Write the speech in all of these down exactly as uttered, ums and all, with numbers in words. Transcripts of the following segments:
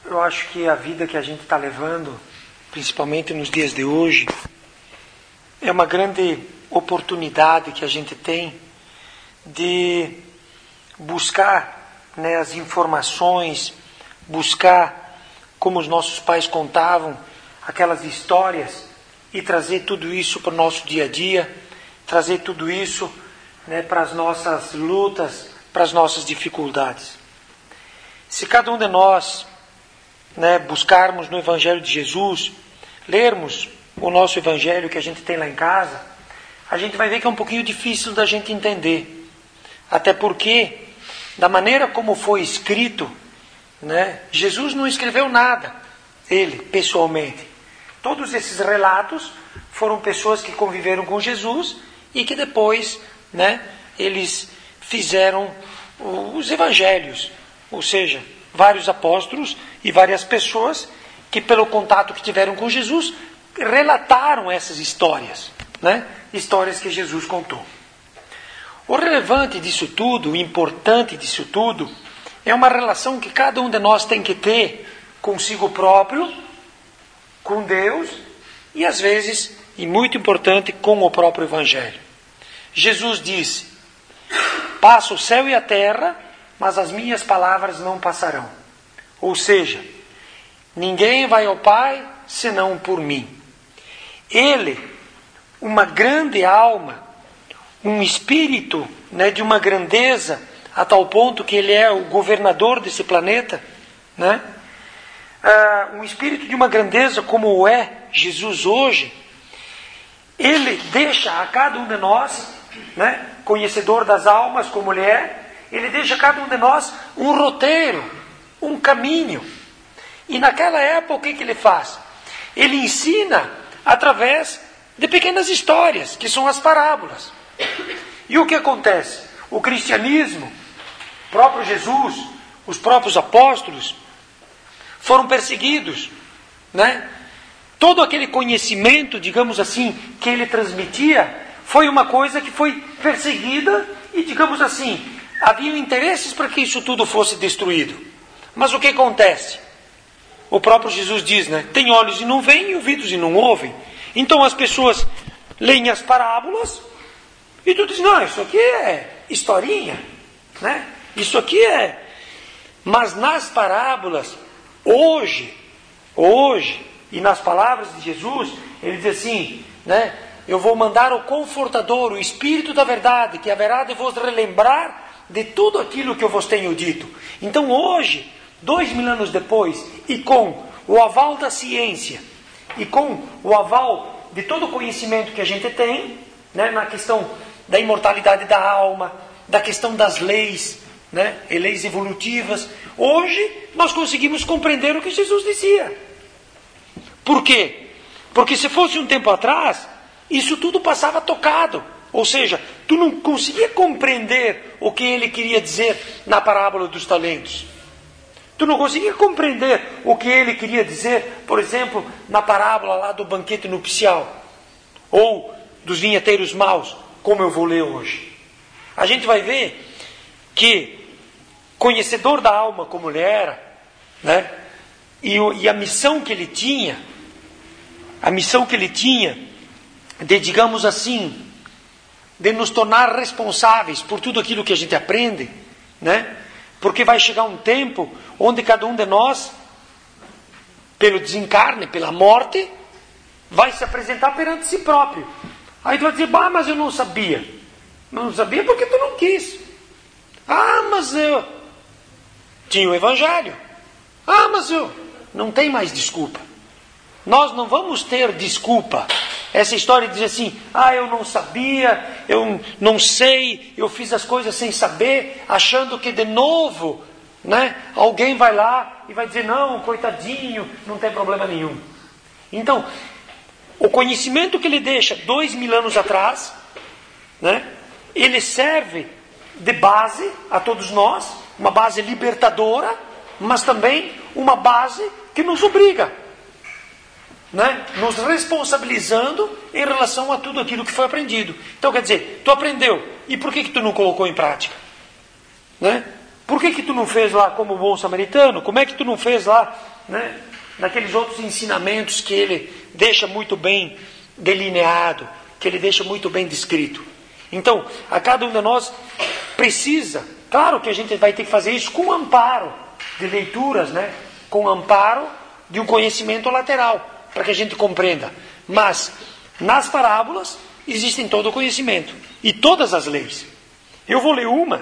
Eu acho que a vida que a gente está levando, principalmente nos dias de hoje, é uma grande oportunidade que a gente tem de buscar, né, as informações, buscar como os nossos pais contavam aquelas histórias e trazer tudo isso para o nosso dia a dia, trazer tudo isso, né, para as nossas lutas, para as nossas dificuldades. Se cada um de nós, né, buscarmos no Evangelho de Jesus, lermos o nosso Evangelho que a gente tem lá em casa, a gente vai ver que é um pouquinho difícil da gente entender. Até porque, da maneira como foi escrito, né, Jesus não escreveu nada, ele, pessoalmente. Todos esses relatos foram pessoas que conviveram com Jesus e que depois, né, eles fizeram os evangelhos, ou seja, vários apóstolos e várias pessoas que, pelo contato que tiveram com Jesus, relataram essas histórias, né? Histórias que Jesus contou. O relevante disso tudo, o importante disso tudo, é uma relação que cada um de nós tem que ter consigo próprio, com Deus e às vezes, e muito importante, com o próprio Evangelho. Jesus disse: passa o céu e a terra, mas as minhas palavras não passarão. Ou seja, ninguém vai ao Pai senão por mim. Ele, uma grande alma, um espírito, né, de uma grandeza, a tal ponto que ele é o governador desse planeta, né? Uh, um espírito de uma grandeza como o é Jesus hoje, ele deixa a cada um de nós, né, conhecedor das almas como ele é, ele deixa a cada um de nós um roteiro, um caminho. E naquela época o que, que ele faz? Ele ensina através de pequenas histórias, que são as parábolas. E o que acontece? O cristianismo, o próprio Jesus, os próprios apóstolos, foram perseguidos, né? Todo aquele conhecimento, digamos assim, que ele transmitia, foi uma coisa que foi perseguida e, digamos assim, havia interesses para que isso tudo fosse destruído. Mas o que acontece? O próprio Jesus diz, né? Tem olhos e não veem, e ouvidos e não ouvem. Então as pessoas leem as parábolas e tu diz, não, isso aqui é historinha, né? Isso aqui é... Mas nas parábolas, hoje, hoje, e nas palavras de Jesus, ele diz assim, né? Eu vou mandar o Confortador, o Espírito da Verdade, que haverá de vos relembrar de tudo aquilo que eu vos tenho dito. Então hoje, dois mil anos depois, e com o aval da ciência, e com o aval de todo o conhecimento que a gente tem, né, na questão da imortalidade da alma, da questão das leis, né, e leis evolutivas, hoje nós conseguimos compreender o que Jesus dizia. Por quê? Porque se fosse um tempo atrás, isso tudo passava tocado. Ou seja, tu não conseguia compreender o que ele queria dizer na parábola dos talentos. Tu não conseguia compreender o que ele queria dizer, por exemplo, na parábola lá do banquete nupcial. Ou dos vinheteiros maus, como eu vou ler hoje. A gente vai ver que, conhecedor da alma como ele era, né, e, o, e a missão que ele tinha, a missão que ele tinha de, digamos assim, de nos tornar responsáveis por tudo aquilo que a gente aprende, né? Porque vai chegar um tempo onde cada um de nós, pelo desencarne, pela morte, vai se apresentar perante si próprio. Aí tu vai dizer, bah, mas eu não sabia. Não sabia porque tu não quis. Ah, mas eu tinha o Evangelho. Ah, mas eu... Não tem mais desculpa. Nós não vamos ter desculpa. Essa história de dizer assim, ah, eu não sabia, eu não sei, eu fiz as coisas sem saber, achando que de novo, né, alguém vai lá e vai dizer, não, coitadinho, não tem problema nenhum. Então, o conhecimento que ele deixa dois mil anos atrás, né, ele serve de base a todos nós, uma base libertadora, mas também uma base que nos obriga, né? Nos responsabilizando em relação a tudo aquilo que foi aprendido. Então, quer dizer, tu aprendeu, e por que que tu não colocou em prática? Né? Por que que tu não fez lá como bom samaritano? Como é que tu não fez lá né, naqueles outros ensinamentos que ele deixa muito bem delineado, que ele deixa muito bem descrito. Então, a cada um de nós precisa, claro que a gente vai ter que fazer isso com amparo de leituras, né, com amparo de um conhecimento lateral, para que a gente compreenda. Mas, nas parábolas, existem todo o conhecimento e todas as leis. Eu vou ler uma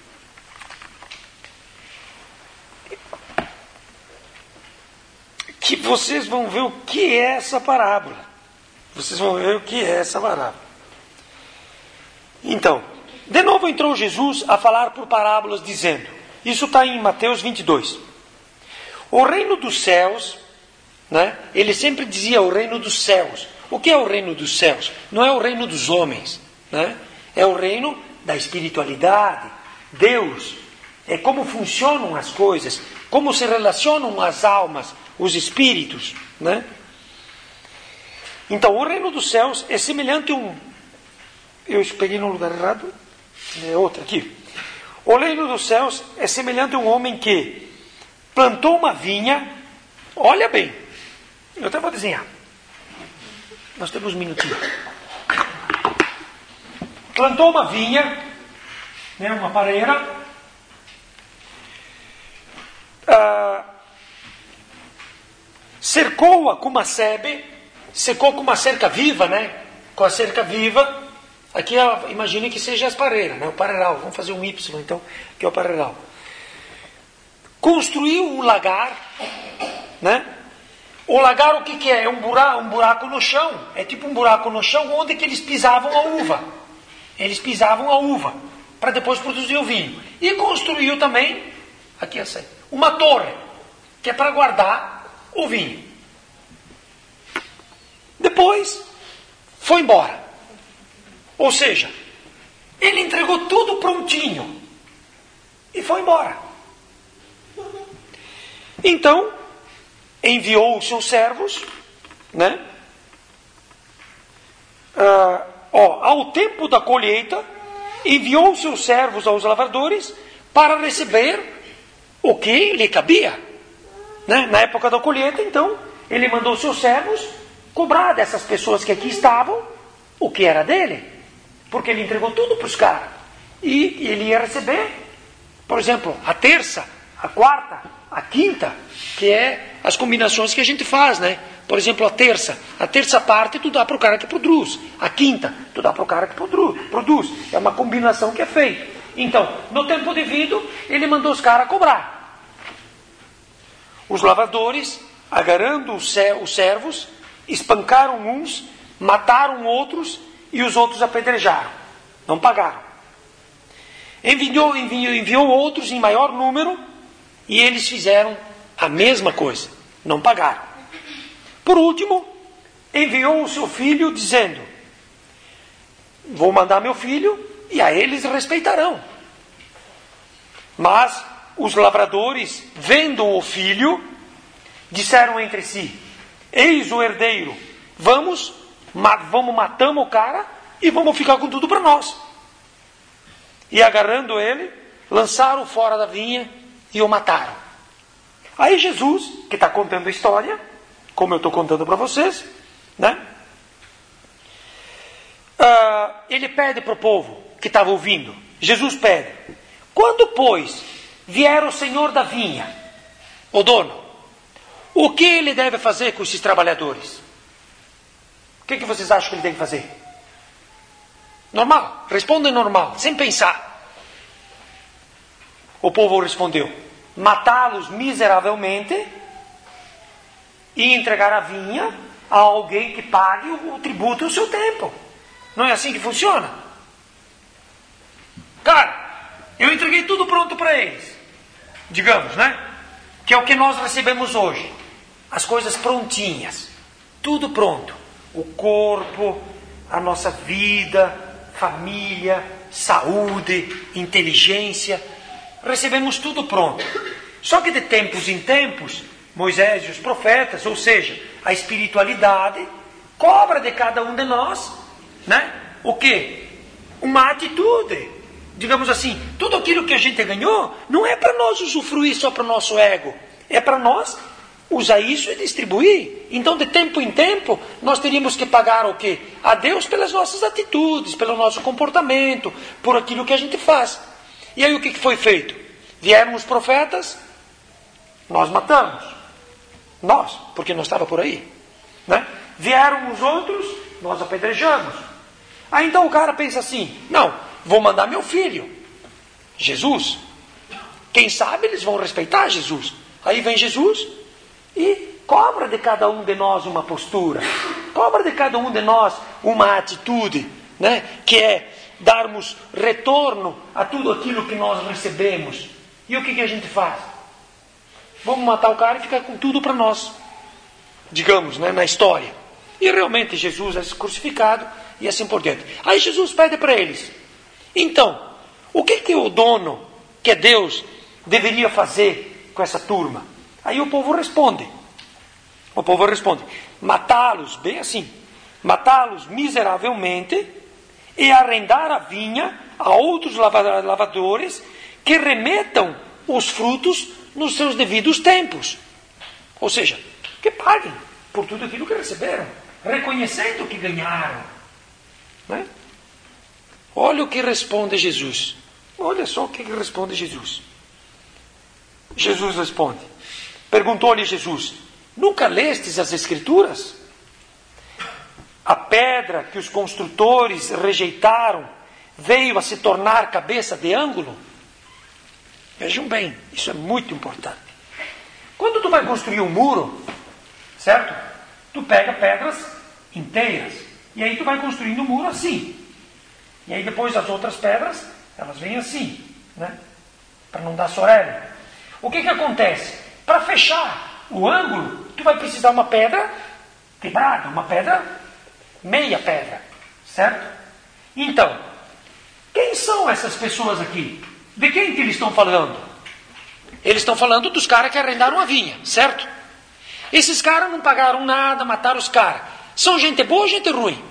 que vocês vão ver o que é essa parábola. Vocês vão ver o que é essa parábola. Então, de novo entrou Jesus a falar por parábolas, dizendo, isso está em Mateus vinte e dois. O reino dos céus, né? Ele sempre dizia o reino dos céus. O que é o reino dos céus? Não é o reino dos homens, né? É o reino da espiritualidade. Deus é como funcionam as coisas, como se relacionam as almas, os espíritos, né? Então, o reino dos céus é semelhante a um... Eu peguei no lugar errado. É outro aqui. O reino dos céus é semelhante a um homem que plantou uma vinha. Olha bem. Eu até vou desenhar. Nós temos um minutinho. Plantou uma vinha, né, uma pareira. Ah, cercou-a com uma sebe, cercou com uma cerca viva, né? Com a cerca viva. Aqui imagine que seja as pareiras, né? O pareiral. Vamos fazer um Y então, que é o pareiral. Construiu um lagar, né? O lagar o que, que é? É um buraco, um buraco no chão. É tipo um buraco no chão onde que eles pisavam a uva. Eles pisavam a uva para depois produzir o vinho. E construiu também, aqui essa, uma torre, que é para guardar o vinho. Depois, foi embora. Ou seja, ele entregou tudo prontinho e foi embora. Então, enviou os seus servos, né? Ah, ó, ao tempo da colheita, enviou os seus servos aos lavradores para receber o que lhe cabia, né? Na época da colheita, então, ele mandou os seus servos cobrar dessas pessoas que aqui estavam o que era dele. Porque ele entregou tudo para os caras. E ele ia receber, por exemplo, a terça, a quarta, a quinta, que é as combinações que a gente faz, né? Por exemplo, a terça. A terça parte tu dá para o cara que produz. A quinta, tu dá para o cara que produz. É uma combinação que é feita. Então, no tempo devido, ele mandou os caras cobrar. Os lavradores, agarrando os servos, espancaram uns, mataram outros, e os outros apedrejaram. Não pagaram. Enviou, enviou, enviou outros em maior número e eles fizeram a mesma coisa. Não pagaram. Por último, enviou o seu filho dizendo, vou mandar meu filho e a eles respeitarão. Mas os lavradores, vendo o filho, disseram entre si, eis o herdeiro, vamos... Vamos, matamos o cara e vamos ficar com tudo para nós. E agarrando ele, lançaram fora da vinha e o mataram. Aí Jesus, que está contando a história, como eu estou contando para vocês, né? Uh, ele pede para o povo que estava ouvindo, Jesus pede, quando, pois, vier o senhor da vinha, o dono, o que ele deve fazer com esses trabalhadores? O que, que vocês acham que ele tem que fazer? Normal. Respondem normal, sem pensar. O povo respondeu, matá-los miseravelmente e entregar a vinha a alguém que pague o tributo e o seu tempo. Não é assim que funciona? Cara, eu entreguei tudo pronto para eles. Digamos, né? Que é o que nós recebemos hoje. As coisas prontinhas. Tudo pronto. O corpo, a nossa vida, família, saúde, inteligência. Recebemos tudo pronto. Só que de tempos em tempos, Moisés e os profetas, ou seja, a espiritualidade, cobra de cada um de nós, né? O quê? Uma atitude. Digamos assim, tudo aquilo que a gente ganhou não é para nós usufruir só para o nosso ego. É para nós usar isso e distribuir. Então, de tempo em tempo, nós teríamos que pagar o quê? A Deus pelas nossas atitudes, pelo nosso comportamento, por aquilo que a gente faz. E aí o que foi feito? Vieram os profetas, nós matamos. Nós, porque não estava por aí. Né? Vieram os outros, nós apedrejamos. Aí então o cara pensa assim, não, vou mandar meu filho, Jesus. Quem sabe eles vão respeitar Jesus. Aí vem Jesus e cobra de cada um de nós uma postura. Cobra de cada um de nós uma atitude, né? Que é darmos retorno a tudo aquilo que nós recebemos. E o que, que a gente faz? Vamos matar o cara e ficar com tudo para nós. Digamos, né, na história. E realmente Jesus é crucificado e assim por diante. Aí Jesus pede para eles. Então, o que, que o dono, que é Deus, deveria fazer com essa turma? Aí o povo responde. O povo responde. Matá-los, bem assim. Matá-los miseravelmente e arrendar a vinha a outros lavadores que remetam os frutos nos seus devidos tempos. Ou seja, que paguem por tudo aquilo que receberam, reconhecendo que ganharam. Né? Olha o que responde Jesus. Olha só o que responde Jesus. Jesus responde. Perguntou-lhe Jesus, nunca lestes as Escrituras? A pedra que os construtores rejeitaram veio a se tornar cabeça de ângulo? Vejam bem, isso é muito importante. Quando tu vai construir um muro, certo? Tu pega pedras inteiras e aí tu vai construindo o muro assim. E aí depois as outras pedras, elas vêm assim, né? Para não dar sorelha. O que que acontece? Para fechar o ângulo, tu vai precisar uma pedra quebrada, uma pedra, meia pedra, certo? Então, quem são essas pessoas aqui? De quem que eles estão falando? Eles estão falando dos caras que arrendaram a vinha, certo? Esses caras não pagaram nada, mataram os caras. São gente boa ou gente ruim?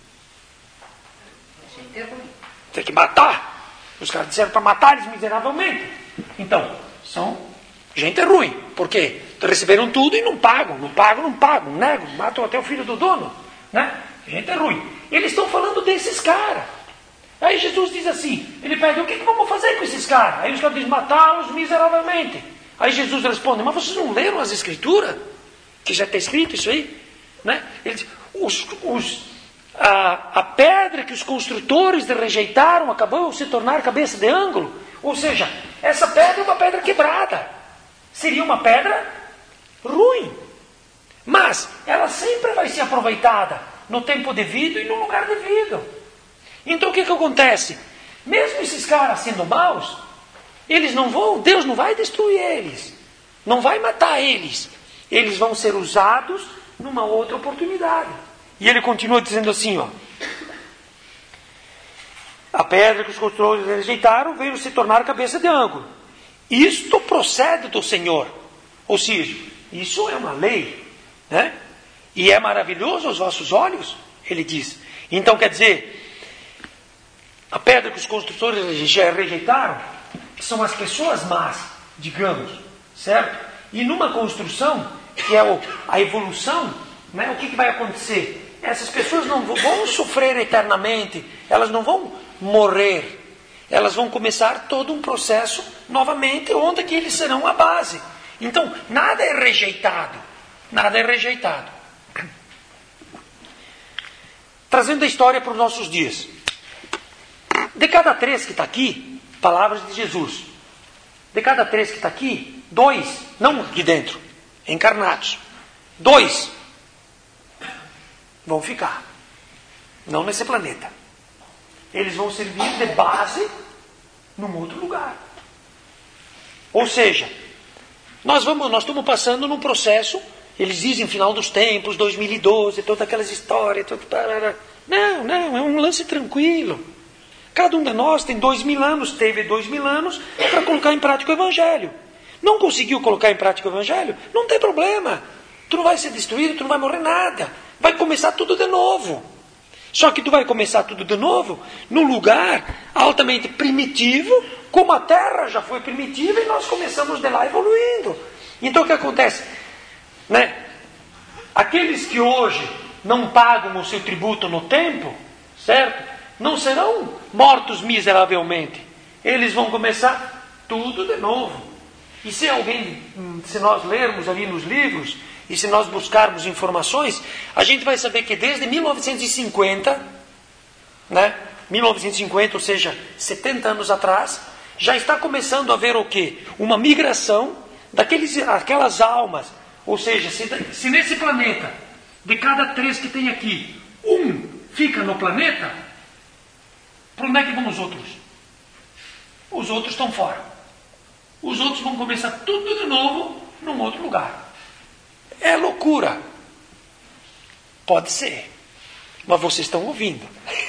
Gente ruim. Tem que matar. Os caras disseram para matar eles miseravelmente. Então, são gente ruim. Por quê? Receberam tudo e não pagam. Não pagam, não pagam. Negam, matam até o filho do dono. Né? Gente ruim. Eles estão falando desses caras. Aí Jesus diz assim, ele pede, o que, que vamos fazer com esses caras? Aí os caras dizem, matá-los miseravelmente. Aí Jesus responde, mas vocês não leram as Escrituras? Que já está escrito isso aí? Né? Ele diz, os, os, a, a pedra que os construtores rejeitaram acabou de se tornar cabeça de ângulo. Ou seja, essa pedra é uma pedra quebrada. Seria uma pedra ruim. Mas ela sempre vai ser aproveitada no tempo devido e no lugar devido. Então o que, que acontece? Mesmo esses caras sendo maus, eles não vão, Deus não vai destruir eles, não vai matar eles, eles vão ser usados numa outra oportunidade. E ele continua dizendo assim, ó, a pedra que os construtores rejeitaram veio se tornar cabeça de ângulo. Isto procede do Senhor, ou seja, isso é uma lei, né? E é maravilhoso aos vossos olhos, ele diz. Então quer dizer, a pedra que os construtores rejeitaram são as pessoas más, digamos, certo? E numa construção, que é a evolução, né, o que, que vai acontecer? Essas pessoas não vão sofrer eternamente, elas não vão morrer, elas vão começar todo um processo novamente, onde que eles serão a base. Então, nada é rejeitado, nada é rejeitado. Trazendo a história para os nossos dias. De cada três que está aqui, palavras de Jesus. De cada três que está aqui, dois, não aqui dentro, encarnados, dois vão ficar. Não nesse planeta. Eles vão servir de base num outro lugar. Ou seja, nós, vamos, nós estamos passando num processo, eles dizem final dos tempos, dois mil e doze, todas aquelas histórias. Tudo, não, não, é um lance tranquilo. Cada um de nós tem dois mil anos, teve dois mil anos para colocar em prática o Evangelho. Não conseguiu colocar em prática o Evangelho? Não tem problema. Tu não vai ser destruído, tu não vai morrer nada. Vai começar tudo de novo. Só que tu vai começar tudo de novo num lugar altamente primitivo, como a Terra já foi primitiva e nós começamos de lá evoluindo. Então o que acontece? né? Aqueles que hoje não pagam o seu tributo no tempo, certo? Não serão mortos miseravelmente. Eles vão começar tudo de novo. E se alguém, se nós lermos ali nos livros, e se nós buscarmos informações, a gente vai saber que desde mil novecentos e cinquenta, né? mil novecentos e cinquenta, ou seja, setenta anos atrás, já está começando a haver o quê? Uma migração daqueles, aquelas almas. Ou seja, se, se nesse planeta, de cada três que tem aqui, um fica no planeta, para onde é que vão os outros? Os outros estão fora. Os outros vão começar tudo de novo num outro lugar. É loucura. Pode ser. Mas vocês estão ouvindo.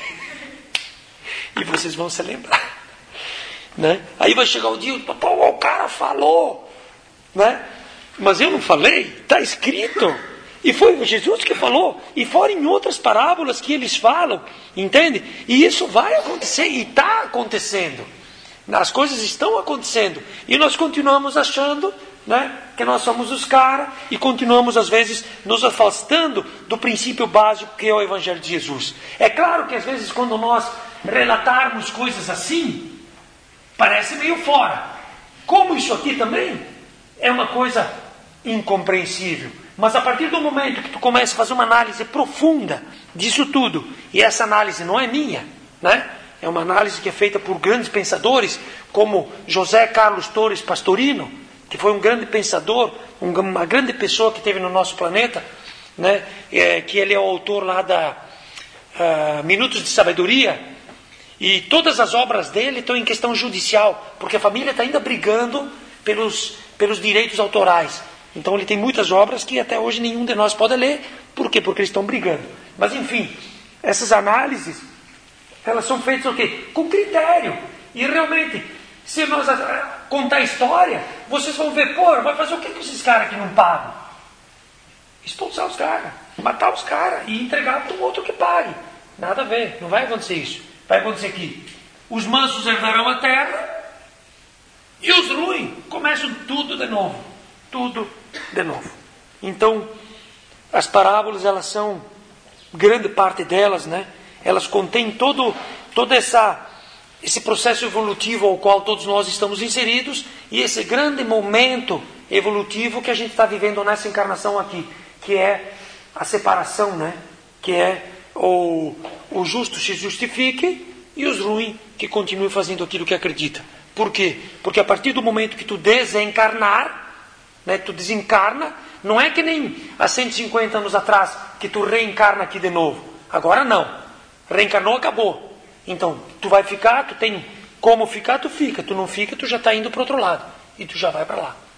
E vocês vão se lembrar. Né? Aí vai chegar o dia, pô, o cara falou. Né? Mas eu não falei, está escrito. E foi Jesus que falou. E fora em outras parábolas que eles falam. Entende? E isso vai acontecer. E está acontecendo. As coisas estão acontecendo. E nós continuamos achando, né, que nós somos os caras. E continuamos às vezes nos afastando do princípio básico que é o Evangelho de Jesus. É claro que às vezes quando nós relatarmos coisas assim, parece meio fora. Como isso aqui também é uma coisa incompreensível. Mas a partir do momento que tu começa a fazer uma análise profunda disso tudo, e essa análise não é minha, né? É uma análise que é feita por grandes pensadores, como José Carlos Torres Pastorino, que foi um grande pensador, uma grande pessoa que teve no nosso planeta, né? É, que ele é o autor lá da uh, Minutos de Sabedoria, e todas as obras dele estão em questão judicial, porque a família está ainda brigando pelos, pelos direitos autorais. Então ele tem muitas obras que até hoje nenhum de nós pode ler. Por quê? Porque eles estão brigando. Mas enfim, essas análises, elas são feitas o quê? Com critério. E realmente, se nós contar a história, vocês vão ver, pô, vai fazer o que com esses caras que não pagam? Expulsar os caras, matar os caras e entregar para um outro que pague. Nada a ver, não vai acontecer isso. Vai acontecer que os mansos herdarão a terra e os ruins começam tudo de novo. Tudo de novo. Então, as parábolas, elas são, grande parte delas, né? Elas contêm todo, todo essa, esse processo evolutivo ao qual todos nós estamos inseridos e esse grande momento evolutivo que a gente está vivendo nessa encarnação aqui, que é a separação, né? Que é o, o justo se justifique e os ruins que continuem fazendo aquilo que acredita. Por quê? Porque a partir do momento que tu desencarnar, né, tu desencarna, não é que nem há cento e cinquenta anos atrás que tu reencarna aqui de novo. Agora não. Reencarnou, acabou. Então, tu vai ficar, tu tem como ficar, tu fica. Tu não fica, tu já está indo para o outro lado. E tu já vai para lá.